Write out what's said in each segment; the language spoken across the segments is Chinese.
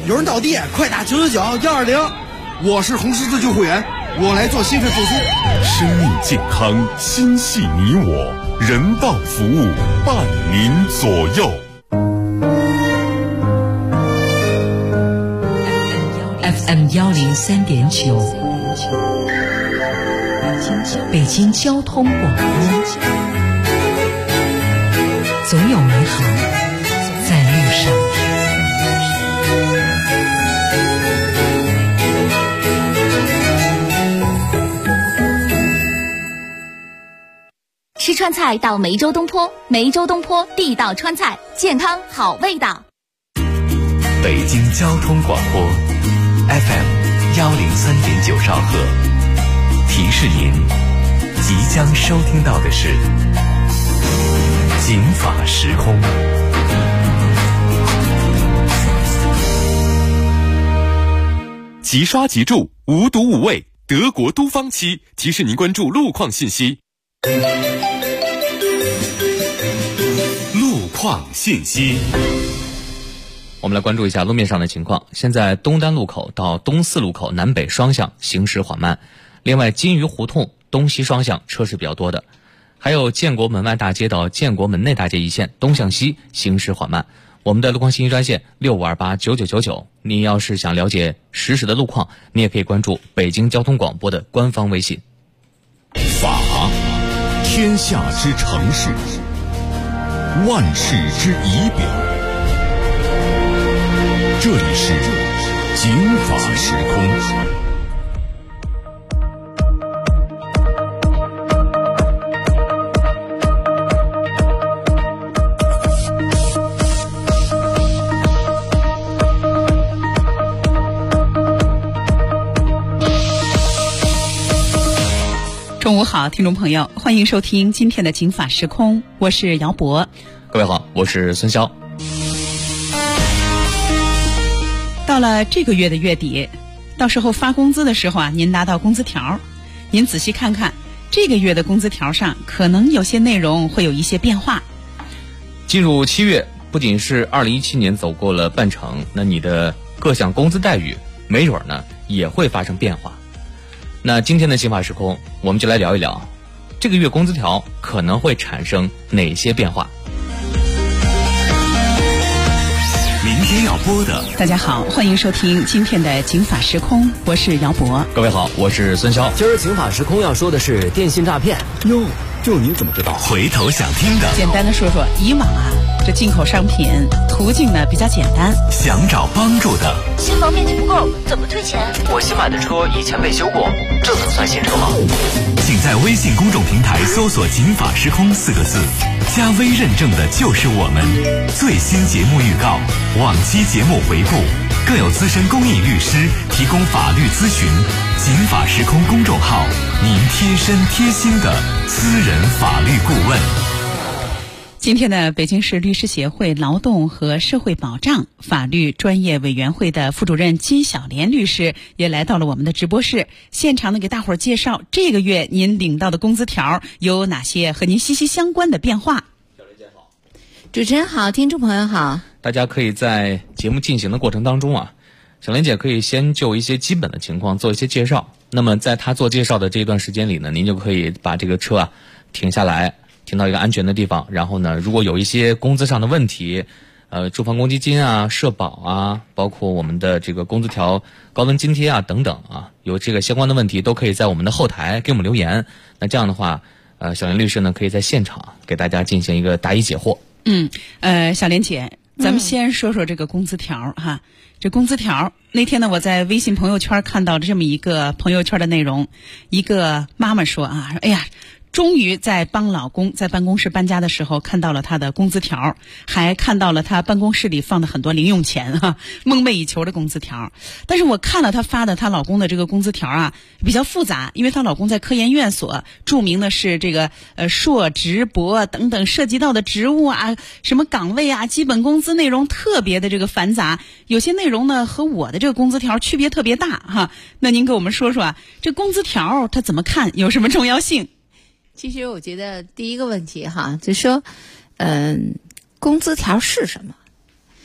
有人倒地，快打999-120。 我是红十字救护员，我来做心肺复苏。 生命健康，心系你我，人道服务伴您左右。 FM 103.9，北京交通广播，总有美好在路上。 吃川菜到梅州东坡，梅州东坡地道川菜，健康好味道。 北京交通广播 FM 103.9兆赫，提示您即将收听到的是警法时空。 即刷即住，无毒无味，德国都芳漆提示您关注路况信息。路况信息， 我们来关注一下路面上的情况。现在东单路口到东四路口南北双向行驶缓慢，另外金鱼胡同东西双向车是比较多的，还有建国门外大街到建国门内大街一线东向西行驶缓慢。我们的路况信息专线65289999，你要是想了解实时的路况，你也可以关注北京交通广播的官方微信。 法，天下之城市，万世之仪表。这里是警法时空。 中午好，听众朋友，欢迎收听今天的警法时空，我是姚博。 各位好，我是孙潇。 到了这个月的月底，到时候发工资的时候啊，您拿到工资条，您仔细看看这个月的工资条上可能有些内容会有一些变化。 进入7月，不仅是2017年走过了半程，那你的各项工资待遇没准呢也会发生变化。那今天的刑法时空，我们就来聊一聊这个月工资条可能会产生哪些变化。 明天要播的， 大家好，欢迎收听今天的警法时空，我是姚博。 各位好，我是孙潇。 今儿警法时空要说的是电信诈骗。 哟，就您怎么知道？ 回头想听的， 简单的说说以往啊，这进口商品途径呢比较简单， 想找帮助的， 新房面积不够，怎么退钱？ 我新买的车以前没修过，这能算新车吗？ 请在微信公众平台搜索警法时空4个字，加微认证的就是我们。最新节目预告，往期节目回顾，更有资深公益律师提供法律咨询。警法时空公众号，您贴身贴心的私人法律顾问。 今天呢，北京市律师协会劳动和社会保障法律专业委员会的副主任金小莲律师也来到了我们的直播室，现场呢给大伙儿介绍这个月您领到的工资条有哪些和您息息相关的变化。 小莲姐好。 主持人好，听众朋友好。 大家可以在节目进行的过程当中啊，小莲姐可以先就一些基本的情况做一些介绍。那么在她做介绍的这一段时间里呢，您就可以把这个车啊停下来，停到一个安全的地方，然后呢，如果有一些工资上的问题，住房公积金啊、社保啊，包括我们的这个工资条、高温津贴啊等等啊，有这个相关的问题，都可以在我们的后台给我们留言。那这样的话，小莲律师呢可以在现场给大家进行一个答疑解惑。 小莲姐，咱们先说说这个工资条哈。这工资条那天呢，我在微信朋友圈看到了这么一个朋友圈的内容，一个妈妈说啊，哎呀，终于在帮老公在办公室搬家的时候看到了他的工资条，还看到了他办公室里放的很多零用钱哈，梦寐以求的工资条。但是我看了她发的她老公的这个工资条啊，比较复杂，因为她老公在科研院所，著名的是这个硕直博等等涉及到的职务啊、什么岗位啊、基本工资内容特别的这个繁杂，有些内容呢和我的这个工资条区别特别大哈。那您给我们说说啊，这工资条它怎么看，有什么重要性？ 其实我觉得第一个问题哈，就是说，工资条是什么？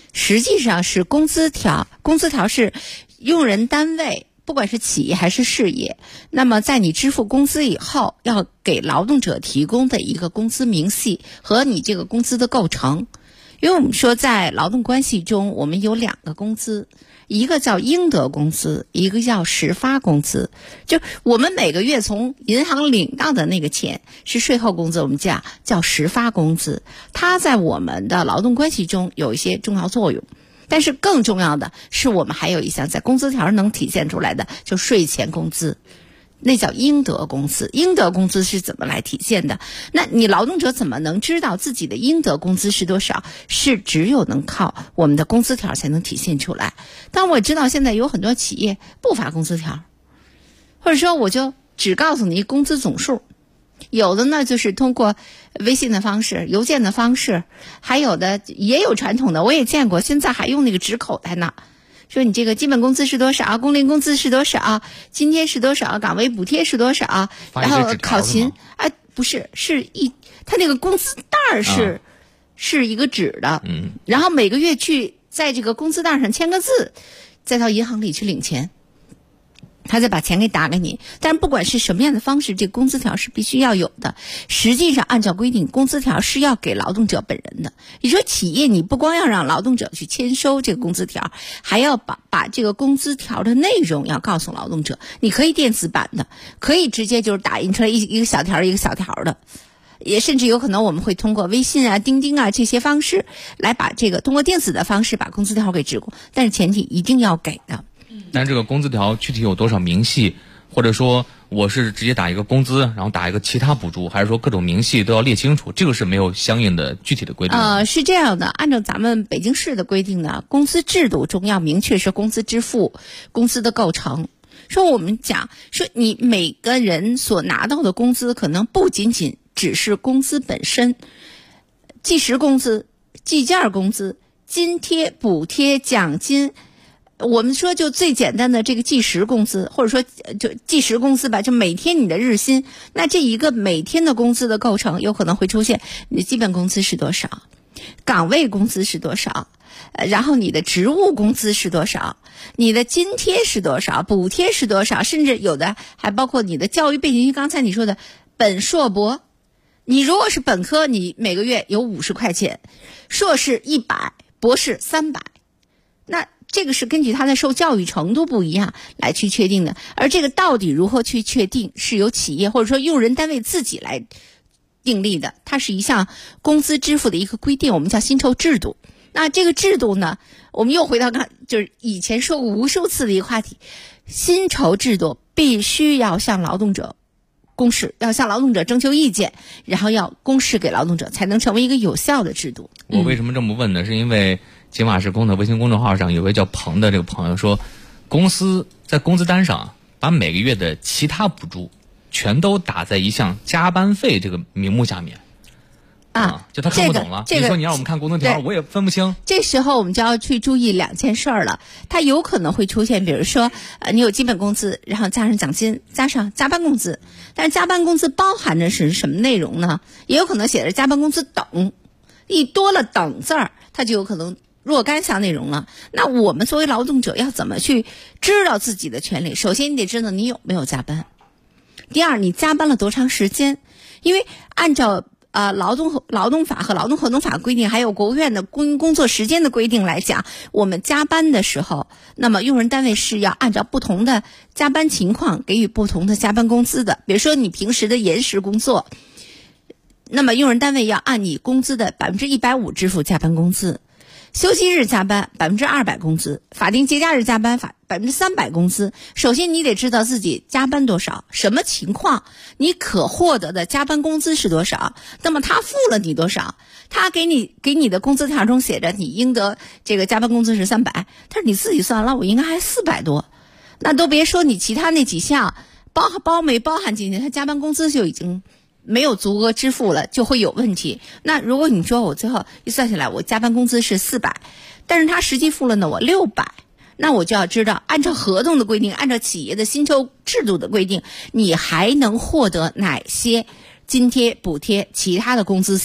实际上是工资条。工资条是用人单位，不管是企业还是事业，那么在你支付工资以后，要给劳动者提供的一个工资明细和你这个工资的构成。因为我们说在劳动关系中，我们有2个工资，一个叫应得工资，一个叫实发工资。就我们每个月从银行领到的那个钱是税后工资，我们叫实发工资，它在我们的劳动关系中有一些重要作用。但是更重要的是，我们还有一项在工资条能体现出来的，就税前工资，那叫应得工资。应得工资是怎么来体现的？那你劳动者怎么能知道自己的应得工资是多少？是只有能靠我们的工资条才能体现出来。但我知道现在有很多企业不发工资条，或者说我就只告诉你工资总数，有的呢就是通过微信的方式、邮件的方式，还有的也有传统的，我也见过，现在还用那个纸口袋呢。说你这个基本工资是多少，工龄工资是多少，津贴是多少，岗位补贴是多少，然后考勤，不是，他那个工资袋是一个纸的，然后每个月去在这个工资袋上签个字，再到银行里去领钱，他再把钱给打给你。但是不管是什么样的方式，这个工资条是必须要有的。实际上按照规定，工资条是要给劳动者本人的。你说企业你不光要让劳动者去签收这个工资条，还要把这个工资条的内容要告诉劳动者。你可以电子版的，可以直接就是打印出来一个小条一个小条的，也甚至有可能我们会通过微信啊、钉钉啊这些方式来把这个通过电子的方式把工资条给直供，但是前提一定要给的。 但这个工资条具体有多少明细，或者说我是直接打一个工资，然后打一个其他补助，还是说各种明细都要列清楚？这个是没有相应的具体的规定。 是这样的，按照咱们北京市的规定呢，工资制度中要明确是工资支付、工资的构成。说我们讲说你每个人所拿到的工资可能不仅仅只是工资本身，计时工资、计件工资、津贴、补贴、奖金。我们说就最简单的这个计时工资，或者说就计时工资吧，就每天你的日薪，那这一个每天的工资的构成有可能会出现你的基本工资是多少，岗位工资是多少，然后你的职务工资是多少，你的津贴是多少，补贴是多少，甚至有的还包括你的教育背景。刚才你说的本硕博，你如果是本科，你每个月有50块钱，硕士100，博士300，那这个是根据他的受教育程度不一样来去确定的。而这个到底如何去确定，是由企业或者说用人单位自己来订立的，它是一项工资支付的一个规定，我们叫薪酬制度。那这个制度呢，我们又回到就是以前说过无数次的一个话题，薪酬制度必须要向劳动者公示，要向劳动者征求意见，然后要公示给劳动者，才能成为一个有效的制度。 我为什么这么问呢？是因为金马时空的微信公众号上有位叫彭的这个朋友说，公司在工资单上把每个月的其他补助全都打在一项加班费这个名目下面。就他看不懂了。你说你让我们看工资条，我也分不清。 这时候我们就要去注意2件事了，它有可能会出现，比如说你有基本工资，然后加上奖金，加上加班工资，但是加班工资包含着是什么内容呢？也有可能写着加班工资等，一多了等字儿，它就有可能若干项内容了。那我们作为劳动者要怎么去知道自己的权利？首先你得知道你有没有加班，第二你加班了多长时间，因为按照劳动法和劳动合同法规定，还有国务院的工作时间的规定来讲，我们加班的时候，那么用人单位是要按照不同的加班情况给予不同的加班工资的。比如说你平时的延时工作，那么用人单位要按你工资的150%支付加班工资，休息日加班200%工资，法定节假日加班300%工资。首先你得知道自己加班多少，什么情况，你可获得的加班工资是多少，那么他付了你多少，他给你的工资条中写着你应得这个加班工资是300，但是你自己算了，我应该还400多，那都别说你其他那几项包没包含进去，他加班工资就已经没有足额支付了，就会有问题。那如果你说我最后一算下来我加班工资是400，但是他实际付了呢我600，那我就要知道按照合同的规定，按照企业的薪酬制度的规定，你还能获得哪些津贴、补贴、其他的工资项。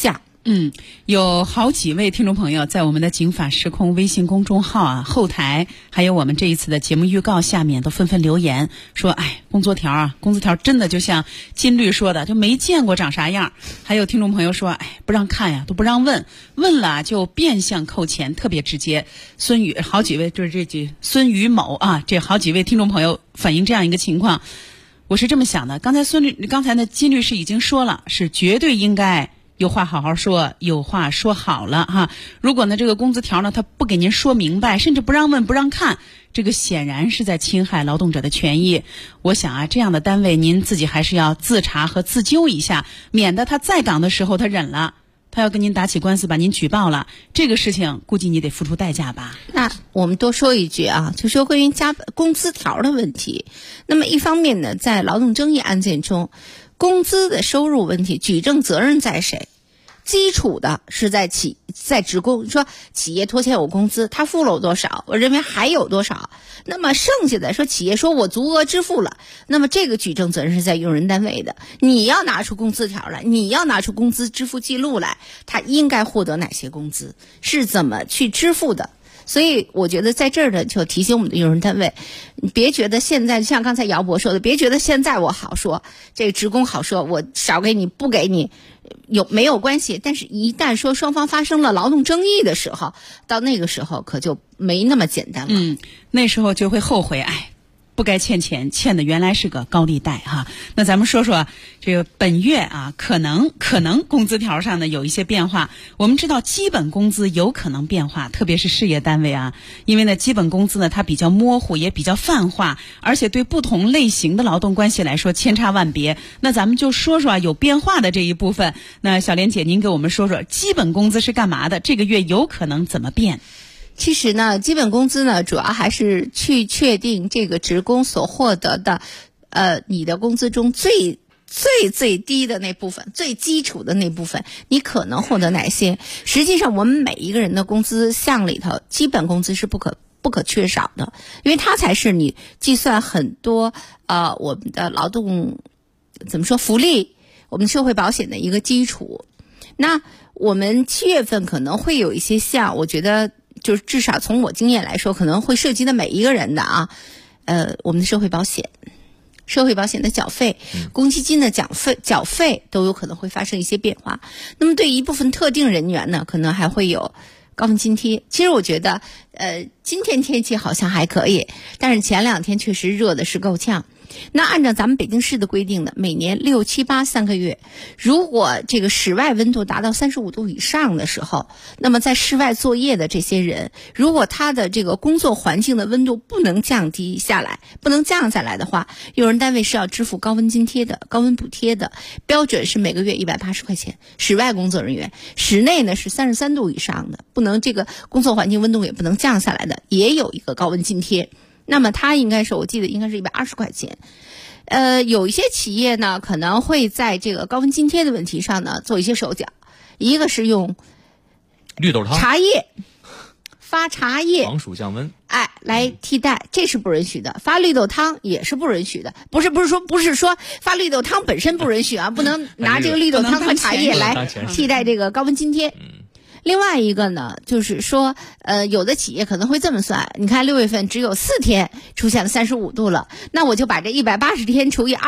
有好几位听众朋友在我们的警法时空微信公众号后台，还有我们这一次的节目预告下面都纷纷留言说，工作条真的就像金律说的，就没见过长啥样。还有听众朋友说，不让看呀，都不让问，问了就变相扣钱，特别直接。好几位就是孙宇某这好几位听众朋友反映这样一个情况。我是这么想的，刚才呢金律师已经说了，是绝对应该有话好好说，有话说好了哈。如果呢这个工资条呢他不给您说明白，甚至不让问不让看，这个显然是在侵害劳动者的权益。我想这样的单位您自己还是要自查和自纠一下，免得他在岗的时候他忍了，他要跟您打起官司把您举报了，这个事情估计你得付出代价吧。 那我们多说一句就说关于加工资条的问题。那么一方面呢，在劳动争议案件中，工资的收入问题举证责任在谁？基础的是在职工，说企业拖欠我工资，他付了我多少，我认为还有多少，那么剩下的说企业说我足额支付了，那么这个举证责任是在用人单位的，你要拿出工资条来，你要拿出工资支付记录来，他应该获得哪些工资，是怎么去支付的。所以我觉得在这儿呢，就提醒我们的用人单位，你别觉得现在像刚才姚博说的，别觉得现在我好说，这个职工好说，我少给你不给你没有关系，但是一旦说双方发生了劳动争议的时候，到那个时候可就没那么简单了。 那时候就会后悔，不该欠钱，欠的原来是个高利贷哈。那咱们说说这个本月可能工资条上呢有一些变化。我们知道基本工资有可能变化，特别是事业单位因为呢基本工资呢它比较模糊，也比较泛化，而且对不同类型的劳动关系来说千差万别。那咱们就说说有变化的这一部分。那小莲姐您给我们说说基本工资是干嘛的，这个月有可能怎么变？ 其实呢，基本工资呢，主要还是去确定这个职工所获得的，你的工资中最低的那部分，最基础的那部分，你可能获得哪些？实际上，我们每一个人的工资项里头，基本工资是不可缺少的，因为它才是你计算很多我们的劳动福利，我们社会保险的一个基础。那我们7月份可能会有一些项，我觉得就是至少从我经验来说，可能会涉及到每一个人的我们的社会保险的缴费，公积金的缴费都有可能会发生一些变化。那么对于一部分特定人员呢，可能还会有高温津贴。其实我觉得今天天气好像还可以，但是前2天确实热的是够呛。那按照咱们北京市的规定呢，每年6、7、8 3个月，如果这个室外温度达到35度以上的时候，那么在室外作业的这些人，如果他的这个工作环境的温度不能降下来的话，用人单位是要支付高温津贴的，高温补贴的，标准是每个月180块钱。室外工作人员，室内呢是33度以上的，不能这个工作环境温度也不能降下来的，也有一个高温津贴。那么它我记得应该是120块钱。有一些企业呢可能会在这个高温津贴的问题上呢做一些手脚，一个是用绿豆汤、 茶叶发茶叶防暑降温， 来替代，这是不允许的。发绿豆汤也是不允许的，不是说发绿豆汤本身不允许不能拿这个绿豆汤和茶叶来替代这个高温津贴。另外一个呢，就是说，有的企业可能会这么算，你看6月份只有4天出现了35度了，那我就把这180天除以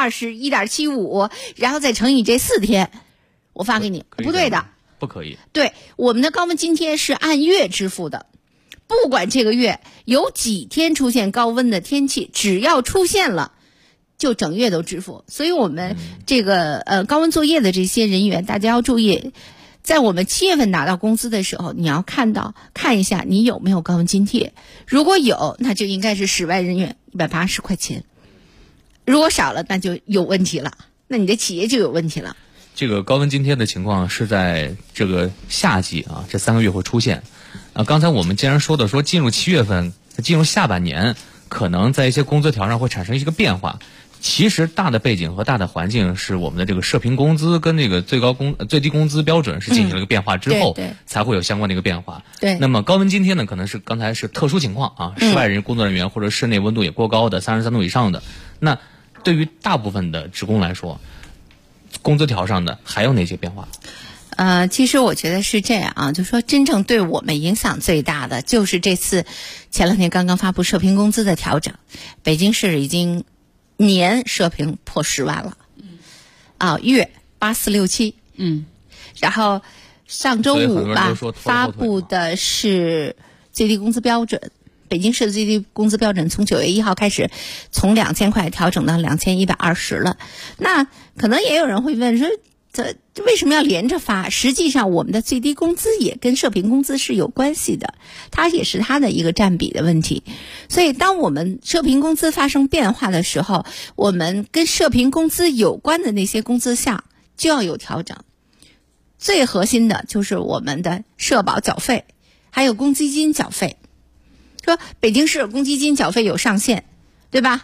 21.75，然后再乘以这4天，我发给你，不对的， 不可以。 对，我们的高温津贴是按月支付的，不管这个月有几天出现高温的天气，只要出现了，就整月都支付。所以我们这个高温作业的这些人员，大家要注意。在我们7月份拿到工资的时候，你要看一下你有没有高温津贴，如果有，那就应该是室外人员180块钱，如果少了，那就有问题了，那你的企业就有问题了。 这个高温津贴的情况是在这个夏季这3个月会出现。刚才我们既然说进入7月份，进入下半年，可能在一些工资条上会产生一个变化。其实大的背景和大的环境是我们的这个社平工资跟这个最低工资标准是进行了一个变化之后，才会有相关的一个变化。 对。 那么高温津贴呢，可能是刚才是特殊情况室外工作人员或者室内温度也过高的33度以上的。那对于大部分的职工来说，工资条上的还有哪些变化？ 其实我觉得是这样啊，就说真正对我们影响最大的就是这次前2天刚刚发布社平工资的调整，北京市已经年社平破10万了，月8467，然后上周五吧发布的是最低工资标准，北京市的最低工资标准从9月1号开始从2000块调整到2120了。那可能也有人会问说，这为什么要连着发？实际上我们的最低工资也跟社平工资是有关系的，它也是它的一个占比的问题。所以当我们社平工资发生变化的时候，我们跟社平工资有关的那些工资项就要有调整。最核心的就是我们的社保缴费还有公积金缴费。说北京市公积金缴费有上限，对吧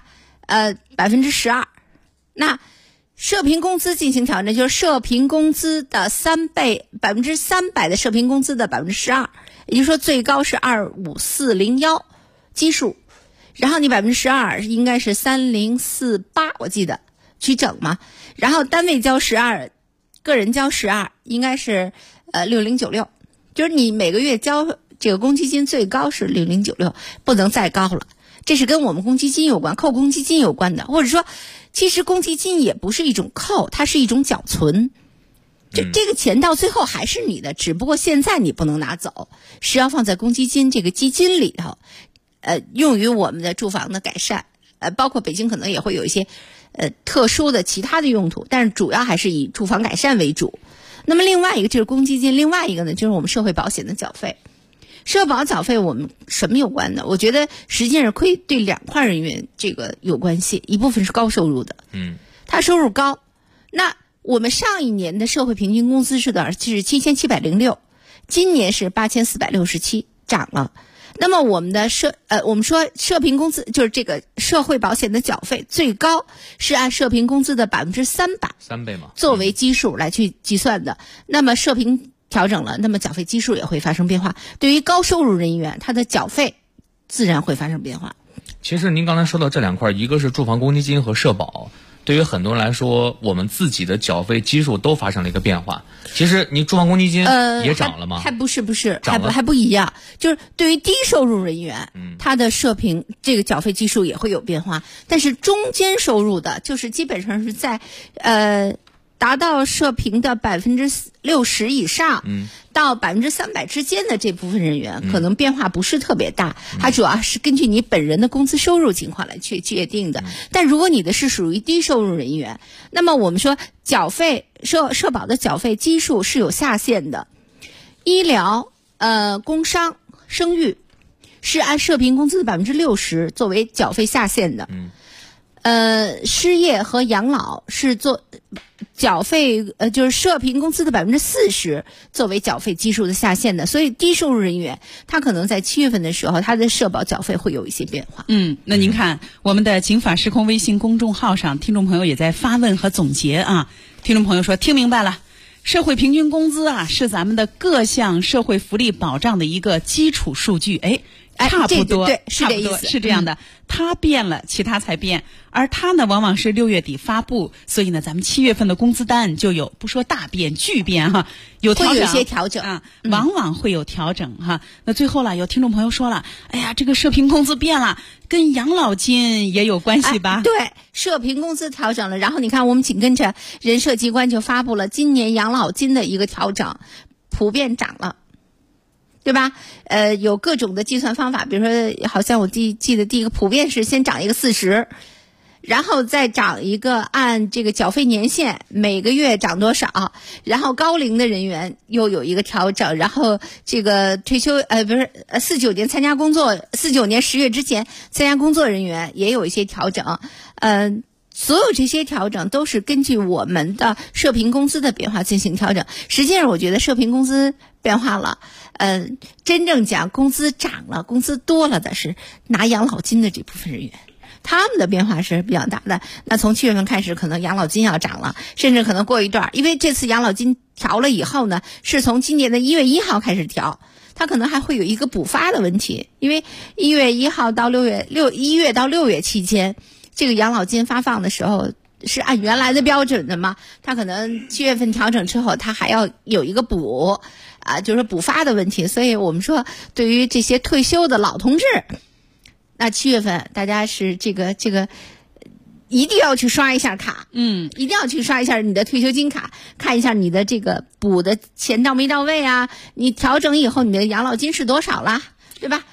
？12%。那社平工资进行调整，就是社平工资的3倍，300%的社平工资的12%，也就是说最高是25401基数，然后你12%应该是3048，我记得去整嘛，然后单位交12%，个人交12%，应该是6096，就是你每个月交这个公积金最高是6096，不能再高了。这是跟我们公积金有关，扣公积金有关的，或者说其实公积金也不是一种扣，它是一种缴存，这个钱到最后还是你的，只不过现在你不能拿走，是要放在公积金这个基金里头，用于我们的住房的改善，包括北京可能也会有一些特殊的其他的用途，但是主要还是以住房改善为主。那么另外一个就是公积金，另外一个呢就是我们社会保险的缴费。社保缴费我们什么有关的？我觉得实际上对2块人员这个有关系，一部分是高收入的，他收入高。那我们上一年的社会平均工资是多少？是7706，今年是8467，涨了。那么我们的我们说社平工资就是这个社会保险的缴费最高是按社平工资的300%，3 倍嘛， 作为基数来去计算的。那么社平调整了，那么缴费基数也会发生变化。对于高收入人员，他的缴费自然会发生变化。 其实您刚才说到这2块，一个是住房公积金和社保，对于很多人来说，我们自己的缴费基数都发生了一个变化。其实你住房公积金也涨了吗？ 还不是，还不一样。就是对于低收入人员，他的社平这个缴费基数也会有变化，但是中间收入的，就是基本上是在达到社平的60%以上，到300%之间的这部分人员，可能变化不是特别大，它主要是根据你本人的工资收入情况来去界定的。但如果你的是属于低收入人员，那么我们说缴费社保的缴费基数是有下限的，医疗、工伤、生育是按社平工资的60%作为缴费下限的。失业和养老是做缴费就是社平工资的40%作为缴费基数的下限的，所以低收入人员他可能在7月份的时候，他的社保缴费会有一些变化。 那您看我们的警法时空微信公众号上，听众朋友也在发问和总结啊。听众朋友说听明白了，社会平均工资啊是咱们的各项社会福利保障的一个基础数据。差不多， 对，是这意思， 是这样的。它变了，其他才变，而它呢，往往是6月底发布，所以呢，咱们7月份的工资单就有不说大变巨变哈，有调整， 会有一些调整啊，往往会有调整哈。那最后了，有听众朋友说了，哎呀，这个社平工资变了，跟养老金也有关系吧？ 对，社平工资调整了，然后你看，我们紧跟着人社机关就发布了今年养老金的一个调整，普遍涨了。对吧？有各种的计算方法，比如说，好像我记得第一个普遍是先涨一个40，然后再涨一个按这个缴费年限每个月涨多少，然后高龄的人员又有一个调整，然后这个退休49年参加工作，49年10月之前参加工作人员也有一些调整，所有这些调整都是根据我们的社平工资的变化进行调整。实际上，我觉得社平工资变化了，真正讲工资涨了、工资多了的是拿养老金的这部分人员，他们的变化是比较大的。那从7月份开始，可能养老金要涨了，甚至可能过一段，因为这次养老金调了以后呢，是从今年的1月1号开始调。它可能还会有一个补发的问题，因为1月1号到1月到6月期间，这个养老金发放的时候， 是按原来的标准的吗？它可能7月份调整之后，它还要有一个就是补发的问题。所以我们说，对于这些退休的老同志，那7月份大家是这个一定要去刷一下卡，一定要去刷一下你的退休金卡，看一下你的这个补的钱到没到位啊？你调整以后你的养老金是多少啦，对吧？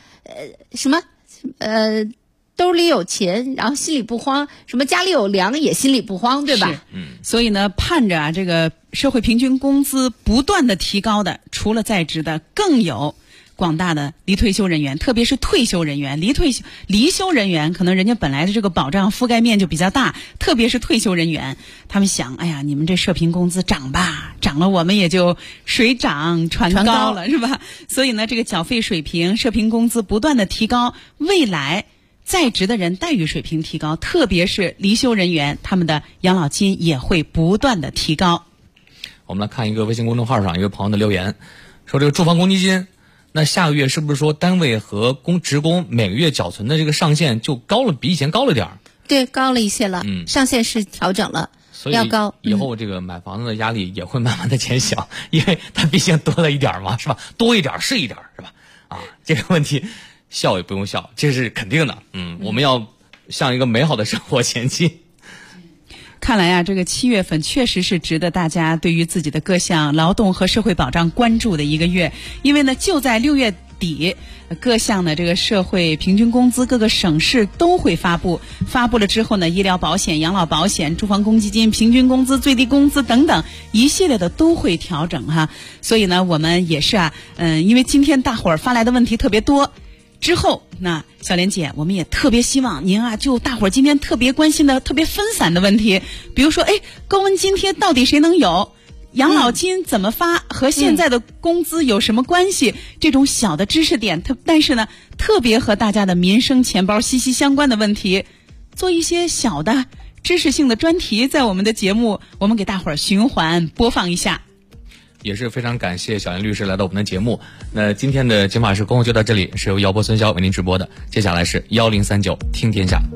兜里有钱，然后心里不慌；什么家里有粮也心里不慌，对吧？ 所以呢，盼着这个社会平均工资不断的提高的，除了在职的，更有广大的离退休人员，特别是退休人员、离休人员，可能人家本来的这个保障覆盖面就比较大，特别是退休人员，他们想，哎呀，你们这社平工资涨吧，涨了我们也就水涨船高了，是吧？所以呢，这个缴费水平、社平工资不断的提高，未来在职的人待遇水平提高，特别是离休人员，他们的养老金也会不断的提高。 我们来看一个微信公众号上一个朋友的留言，说这个住房公积金，那下个月是不是说单位和职工每个月缴存的这个上限就高了，比以前高了点儿？ 对，高了一些了。上限是调整了，要高。 以后这个买房子的压力也会慢慢的减小，因为它毕竟多了一点嘛，是吧？多一点是一点，是吧？这个问题笑也不用笑，这是肯定的。我们要向一个美好的生活前进。 看来啊，这个7月份确实是值得大家对于自己的各项劳动和社会保障关注的一个月，因为呢，就在6月底，各项的这个社会平均工资各个省市都会发布了之后呢，医疗保险、养老保险、住房公积金、平均工资、最低工资等等一系列的都会调整哈。所以呢，我们也是因为今天大伙儿发来的问题特别多。之后，那小莲姐，我们也特别希望您就大伙儿今天特别关心的、特别分散的问题，比如说，高温津贴到底谁能有？养老金怎么发？和现在的工资有什么关系？这种小的知识点，但是呢，特别和大家的民生钱包息息相关的问题，做一些小的知识性的专题，在我们的节目，我们给大伙儿循环播放一下。 也是非常感谢小燕律师来到我们的节目。那今天的金法时空就到这里，是由姚波、孙潇为您直播的。接下来是1039听天下。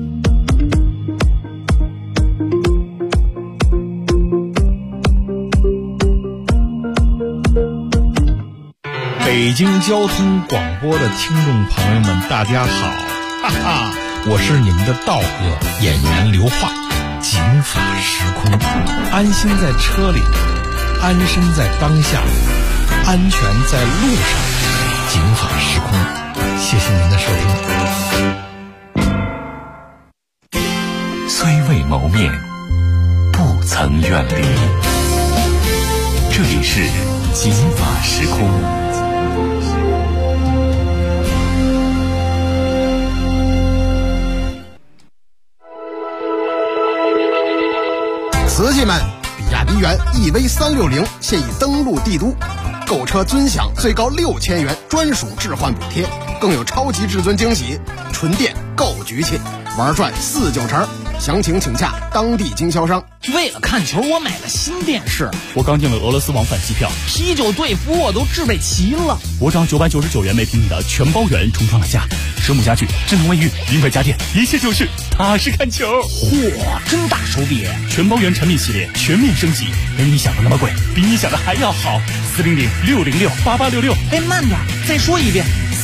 北京交通广播的听众朋友们，大家好，哈哈，我是你们的道哥演员刘化。警法时空，安心在车里，安身在当下，安全在路上。警法时空，谢谢您的收听。虽未谋面，不曾远离。这里是警法时空。 瓷器们，比亚迪元 EV360现已登陆帝都，购车尊享最高6000元专属置换补贴，更有超级至尊惊喜，纯电够局气，玩转4-9成。详情请洽当地经销商。 为了看球，我买了新电视。 我刚订了俄罗斯往返机票， 啤酒队服我都置备齐了。 我找999元每平米的全包圆冲撞了价，蛇母家具、智能卫浴、名牌家电，一切就是踏实看球。 嚯，真大手笔！ 全包圆产品系列全面升级，没你想的那么贵，比你想的还要好。400-606-8866。 哎，慢点，再说一遍。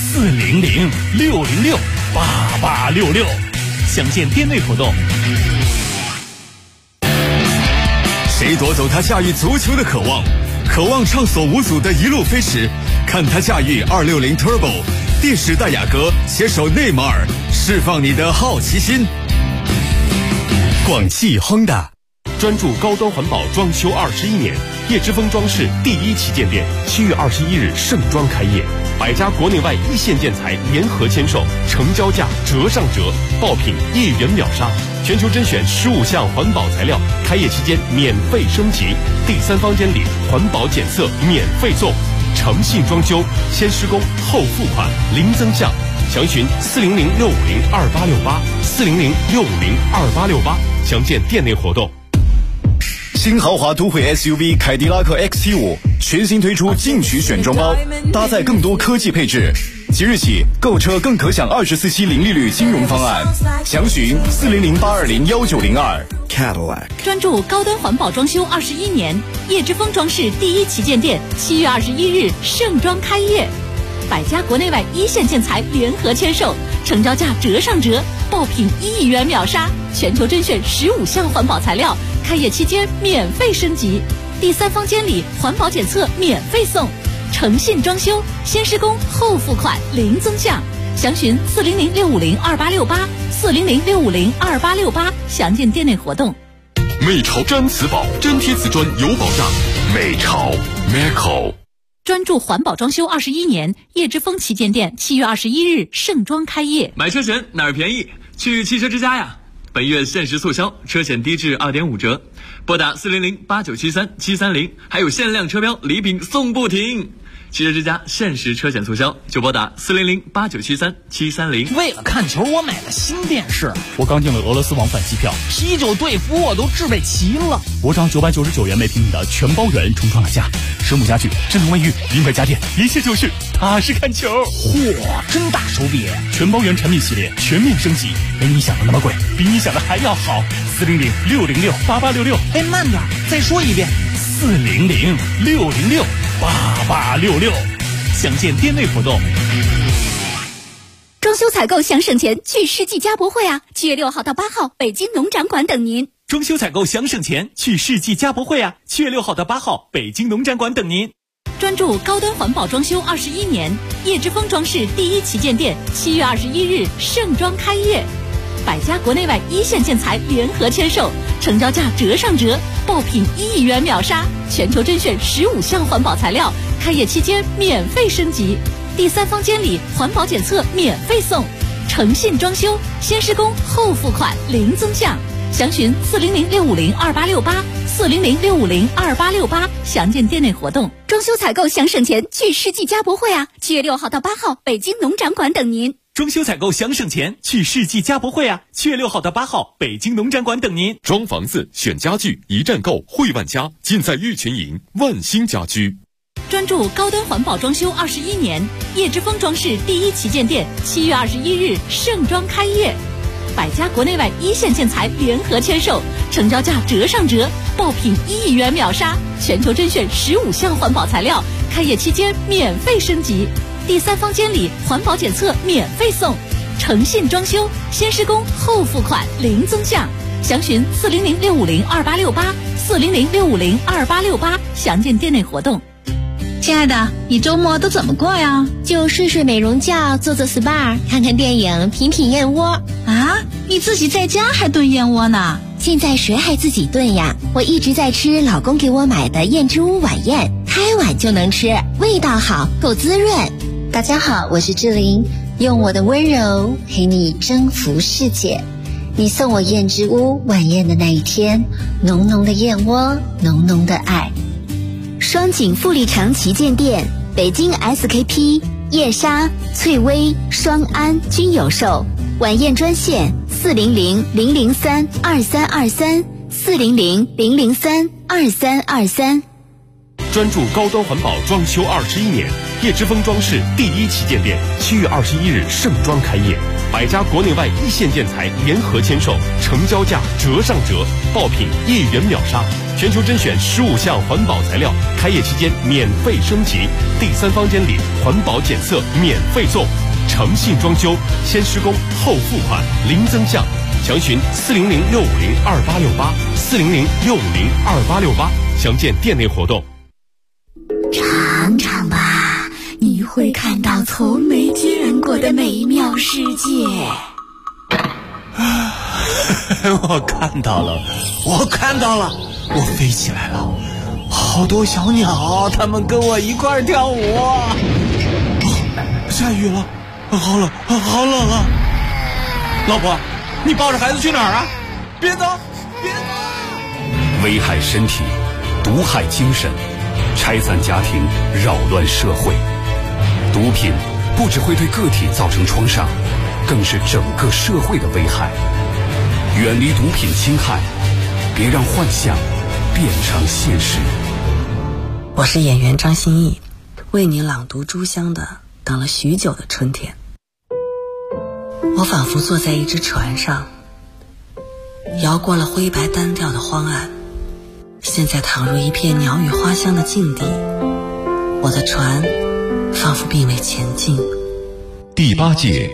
400-606-8866。详见店内活动。 谁夺走他驾驭足球的渴望？渴望畅所无阻的一路飞驰，看他驾驭260 Turbo， 电时戴雅阁携手内马尔，释放你的好奇心。广汽 Honda 专注高端环保装修21年，叶之峰装饰第一旗舰店7月21日盛装开业，100家国内外一线建材联合签售，成交价折上折，爆品1元秒杀，全球甄选15项环保材料，开业期间免费升级，第三方监理，环保检测免费送，诚信装修，先施工后付款，零增项，详询400-650-2868，400-650-2868，详见店内活动。 新豪华都会 SUV 凯迪拉克 XT5 全新推出进取选装包，搭载更多科技配置， 即日起，购车更可享24期零利率金融方案，详询400-820-1902。 Cadillac 专注高端环保装修21年，叶之峰装饰第1旗舰店7月21日盛装开业，百家国内外一线建材联合签售，成交价折上折，爆品1亿元秒杀，全球甄选15项环保材料，开业期间免费升级，第3方监理环保检测免费送，诚信装修，先施工后付款零增项，详询400-650-2868，400-650-2868，详见店内活动。 美潮毡瓷宝，真贴瓷砖有保障。美潮 Meco 专注环保装修21年，叶之峰旗舰店7月21日盛装开业。 买车险哪儿便宜？去汽车之家呀！本月限时促销，车险低至2.5折，拨打400-8973-730，还有限量车标礼品送不停。汽车之家限时车险促销，就拨打400-8973-730。 为了看球，我买了新电视。 我刚订了俄罗斯往返机票， 啤酒队服我都置备齐了。 我找999元每平米的全包圆重创了家，蛇母家具、智能卫浴、名牌家电，一切就是踏实看球。 嚯，真大手笔！ 全包圆产品系列全面升级，没你想的那么贵，比你想的还要好。400-606-8866。 哎，慢点，再说一遍。 400-606-8866，详见店内活动。 装修采购想省钱，去世纪家博会啊！7月6号到8号，北京农展馆等您。 装修采购想省钱，去世纪家博会啊！7月6号到8号，北京农展馆等您。 专注高端环保装修21年，叶之峰装饰第1旗舰店7月21日盛装开业，百家国内外一线建材联合签售，成交价折上折，爆品1亿元秒杀，全球甄选15项环保材料，开业期间免费升级，第3方监理环保检测免费送，诚信装修，先施工后付款零增项，详询400-650-2868，400-650-2868，详见店内活动。装修采购想省钱，去世纪家博会啊！7月6号到8号，北京农展馆等您。 装修采购想省钱，去世纪家博会啊！7月6号到8号，北京农展馆等您。 装房子选家具，一站购汇万家，尽在玉群营万兴家居。 专注高端环保装修21年，叶之峰装饰第1旗舰店7月21日盛装开业，百家国内外一线建材联合签售，成交价折上折，爆品1亿元秒杀，全球甄选15项环保材料，开业期间免费升级，第3方监理环保检测免费送，诚信装修，先施工后付款零增项，详询400-650-2868，400-650-2868，详见店内活动。 亲爱的，你周末都怎么过呀？ 就睡睡美容觉，做做 SPA， 看看电影，品品燕窝。 啊，你自己在家还炖燕窝呢？ 现在谁还自己炖呀？我一直在吃老公给我买的燕之屋晚宴，开碗就能吃，味道好，够滋润。 大家好，我是志玲，用我的温柔陪你征服世界。你送我燕之屋晚宴的那一天，浓浓的燕窝，浓浓的爱。 双井富力城旗舰店，北京 SKP、叶莎、翠微、双安均有售。晚宴专线400-003-2323，400-003-2323。 专注高端环保装修21年，叶之峰装饰第1旗舰店7月21日盛装开业，百家国内外一线建材联合签售，成交价折上折，爆品1亿元秒杀，全球甄选15项环保材料，开业期间免费升级，第3方监理环保检测免费送，诚信装修，先施工后付款零增项，详询400-650-2868，400-650-2868，详见店内活动。 尝尝吧，你会看到从没见过的美妙世界。 我看到了，我飞起来了，好多小鸟，它们跟我一块儿跳舞。下雨了，好冷啊！老婆，你抱着孩子去哪儿啊？别走！ 危害身体，毒害精神，拆散家庭，扰乱社会。毒品不只会对个体造成创伤，更是整个社会的危害。远离毒品侵害，别让幻想变成现实。 我是演员张歆艺，为您朗读朱湘的《 等了许久的春天。我仿佛坐在一只船上，摇过了灰白单调的荒岸，现在躺入一片鸟语花香的境地，我的船仿佛并未前进。 第8届